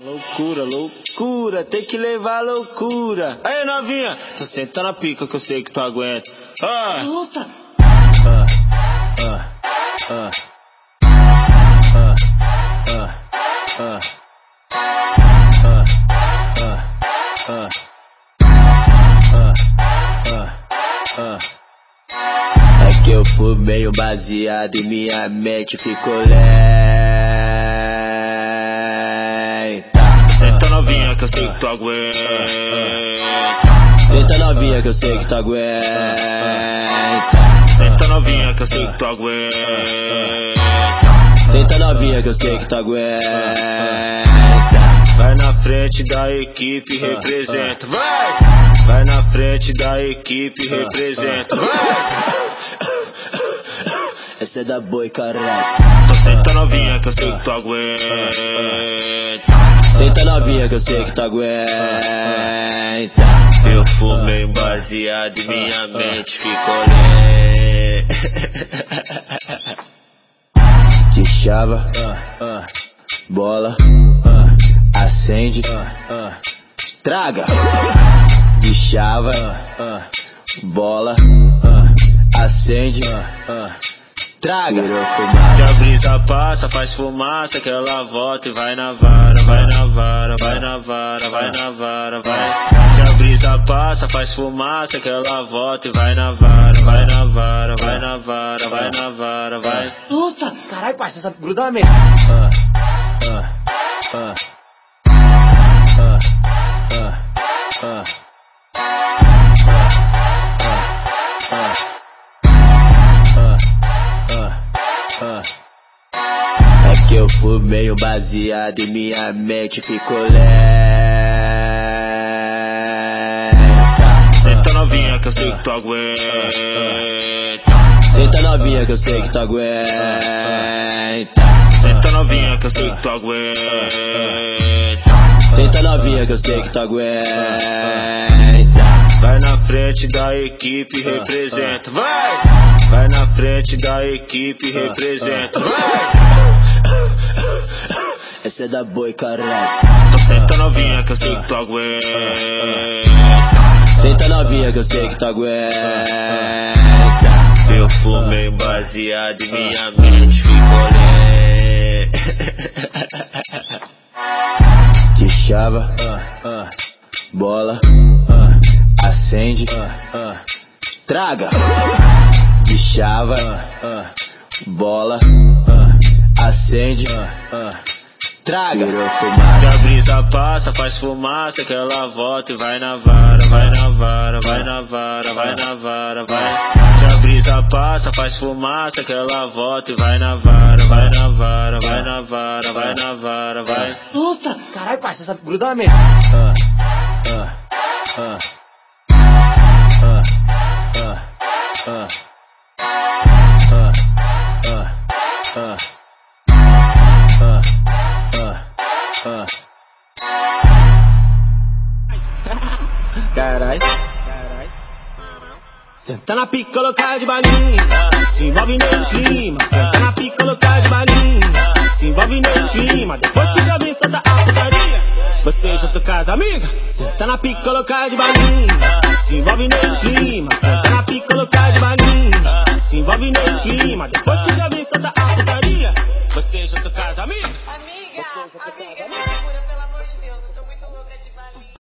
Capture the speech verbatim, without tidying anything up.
Loucura, loucura, tem que levar loucura. Aí, novinha, tu senta na pica que eu sei que tu aguenta. Ah. Luta! Ah, ah, ah, ah, ah, ah, ah, ah, ah, ah. É que eu fumei um baseado e minha mente ficou lenta. Senta novinha que eu sei que tu aguenta. Senta novinha que eu sei que tu aguenta. Senta novinha que eu sei que tu aguenta. Senta novinha que eu sei que tu aguenta. Vai na frente da equipe, representa. Vai! Vai na frente da equipe, representa. Vai! Essa é da boi, caralho. Então senta novinha que eu sei que tu aguenta. Senta novinha que eu sei que tu aguenta. Eu fumei um baseado e minha mente ficou lenta. De chava, bola, acende, traga. De chava, bola, acende, traga. Que a brisa passa, faz fumaça, que ela volta e vai na vara, vai na vara, vai na vara, vai na vara, vai. Que a brisa passa, faz fumaça, que ela volta e vai na vara, vai na vara, vai na vara, vai na vara, vai. Luta! Caralho, parça, sabe grudar mesmo. Ah, ah, ah, ah, ah, ah. É que eu fumei um baseado e minha mente ficou lenta. Senta novinha que eu sei que tu aguenta. Senta novinha que eu sei que tu aguenta. Senta novinha que eu sei que tu aguenta. Senta novinha que eu sei que tu aguenta. Vai na frente da equipe, representa. Vai! Vai na frente da equipe, representa. Vai! Essa é da boi, caralho. Então senta novinha que eu sei que tu aguenta. Senta novinha que eu sei que tu aguenta. Eu fumei baseado e minha mente ficou lenta. De chava, bola, acende, traga. De chava, bola, acende, traga. Que a brisa passa, faz fumaça, que ela volta e vai na vara, vai na vara, vai na vara, vai na vara, vai. Que a brisa passa, faz fumaça, que ela volta e vai na vara, vai na vara, vai na vara, vai na vara, vai. Luta! Caralho, parça, sabe grudar mesmo. Ah, ah, ah, ah, ah, ah. Carai, carai. Senta na pica, colocar de balinha. Se envolve no clima. Senta na pica, colocar de balinha. Se envolve no clima. Depois que já vista da putaria, você junto com as amigas. Senta na pica, colocar de balinha. Se envolve no clima. Senta na pica, colocar de balinha. Se envolve no clima. Depois que já vista da putaria, você junto com as amigas. Amiga, amiga.